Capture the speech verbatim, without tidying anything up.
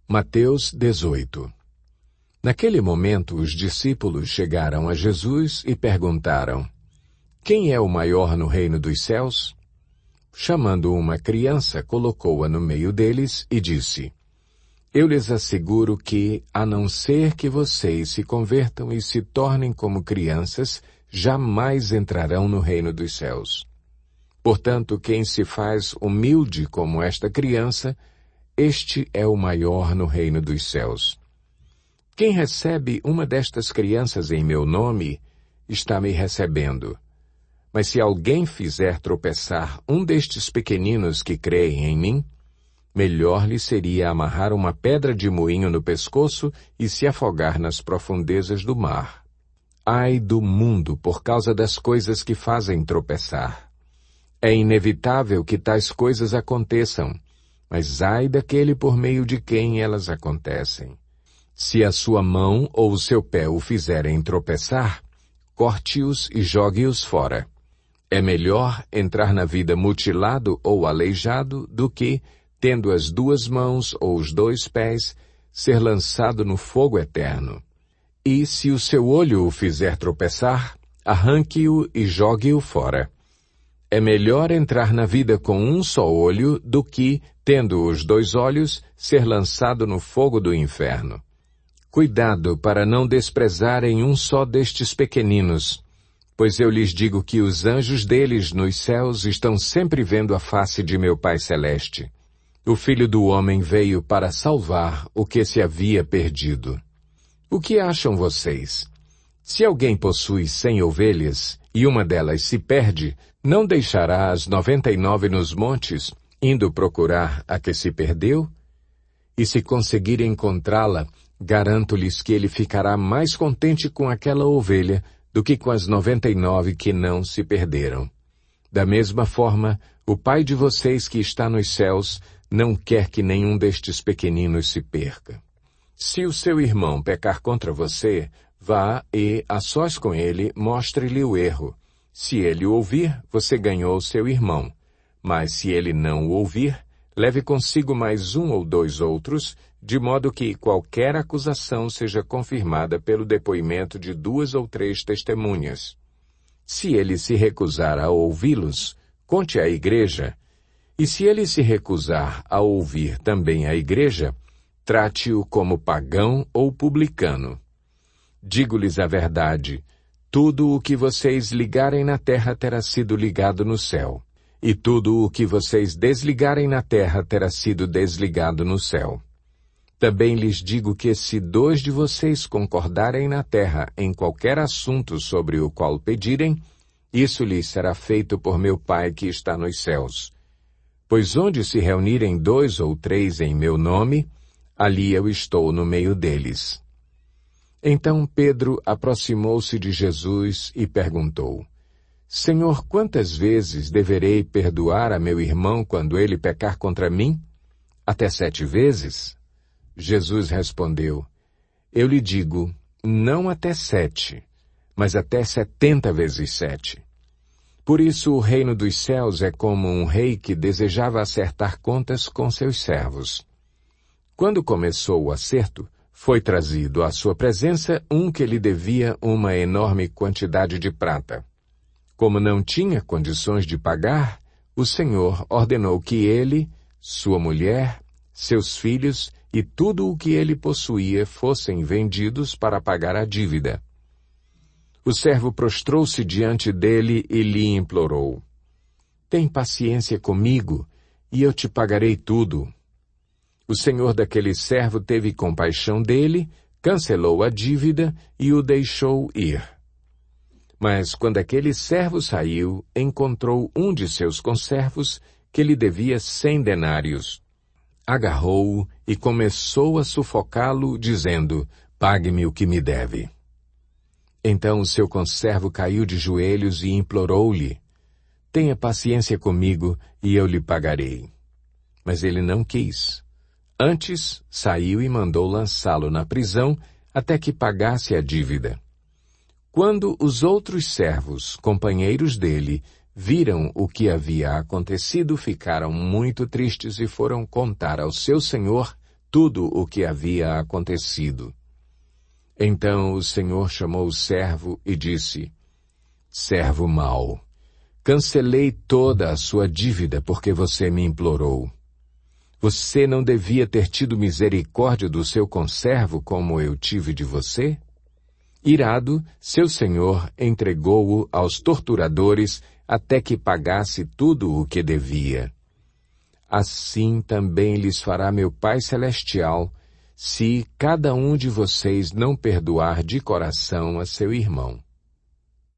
Mateus dezoito. Naquele momento, os discípulos chegaram a Jesus e perguntaram: Quem é o maior no reino dos céus? Chamando uma criança, colocou-a no meio deles e disse: Eu lhes asseguro que, a não ser que vocês se convertam e se tornem como crianças, jamais entrarão no reino dos céus. Portanto, quem se faz humilde como esta criança, este é o maior no reino dos céus. Quem recebe uma destas crianças em meu nome, está me recebendo. Mas se alguém fizer tropeçar um destes pequeninos que creem em mim, melhor lhe seria amarrar uma pedra de moinho no pescoço e se afogar nas profundezas do mar. Ai do mundo por causa das coisas que fazem tropeçar. É inevitável que tais coisas aconteçam, mas ai daquele por meio de quem elas acontecem. Se a sua mão ou o seu pé o fizerem tropeçar, corte-os e jogue-os fora. É melhor entrar na vida mutilado ou aleijado do que, tendo as duas mãos ou os dois pés, ser lançado no fogo eterno. E se o seu olho o fizer tropeçar, arranque-o e jogue-o fora. É melhor entrar na vida com um só olho do que, tendo os dois olhos, ser lançado no fogo do inferno. Cuidado para não desprezarem um só destes pequeninos, pois eu lhes digo que os anjos deles nos céus estão sempre vendo a face de meu Pai Celeste. O Filho do Homem veio para salvar o que se havia perdido. O que acham vocês? Se alguém possui cem ovelhas e uma delas se perde, não deixará as noventa e nove nos montes, indo procurar a que se perdeu? E se conseguir encontrá-la, garanto-lhes que ele ficará mais contente com aquela ovelha do que com as noventa e nove que não se perderam. Da mesma forma, o Pai de vocês que está nos céus não quer que nenhum destes pequeninos se perca. Se o seu irmão pecar contra você, vá e, a sós com ele, mostre-lhe o erro. Se ele o ouvir, você ganhou seu irmão. Mas se ele não o ouvir, leve consigo mais um ou dois outros, de modo que qualquer acusação seja confirmada pelo depoimento de duas ou três testemunhas. Se ele se recusar a ouvi-los, conte à igreja. E se ele se recusar a ouvir também a igreja, trate-o como pagão ou publicano. Digo-lhes a verdade, tudo o que vocês ligarem na terra terá sido ligado no céu, e tudo o que vocês desligarem na terra terá sido desligado no céu. Também lhes digo que se dois de vocês concordarem na terra em qualquer assunto sobre o qual pedirem, isso lhes será feito por meu Pai que está nos céus. Pois onde se reunirem dois ou três em meu nome, ali eu estou no meio deles. Então Pedro aproximou-se de Jesus e perguntou: Senhor, quantas vezes deverei perdoar a meu irmão quando ele pecar contra mim? Até sete vezes? Jesus respondeu: Eu lhe digo, não até sete, mas até setenta vezes sete. Por isso o reino dos céus é como um rei que desejava acertar contas com seus servos. Quando começou o acerto, foi trazido à sua presença um que lhe devia uma enorme quantidade de prata. Como não tinha condições de pagar, o Senhor ordenou que ele, sua mulher, seus filhos e tudo o que ele possuía fossem vendidos para pagar a dívida. O servo prostrou-se diante dele e lhe implorou: Tem paciência comigo, e eu te pagarei tudo. O senhor daquele servo teve compaixão dele, cancelou a dívida e o deixou ir. Mas quando aquele servo saiu, encontrou um de seus conservos que lhe devia cem denários. Agarrou-o e começou a sufocá-lo, dizendo: Pague-me o que me deve. Então o seu conservo caiu de joelhos e implorou-lhe: Tenha paciência comigo e eu lhe pagarei. Mas ele não quis. Antes, saiu e mandou lançá-lo na prisão até que pagasse a dívida. Quando os outros servos, companheiros dele, viram o que havia acontecido, ficaram muito tristes e foram contar ao seu senhor tudo o que havia acontecido. Então o Senhor chamou o servo e disse, servo mau, cancelei toda a sua dívida porque você me implorou. Você não devia ter tido misericórdia do seu conservo como eu tive de você? Irado, seu senhor entregou-o aos torturadores até que pagasse tudo o que devia. Assim também lhes fará meu Pai Celestial, se cada um de vocês não perdoar de coração a seu irmão.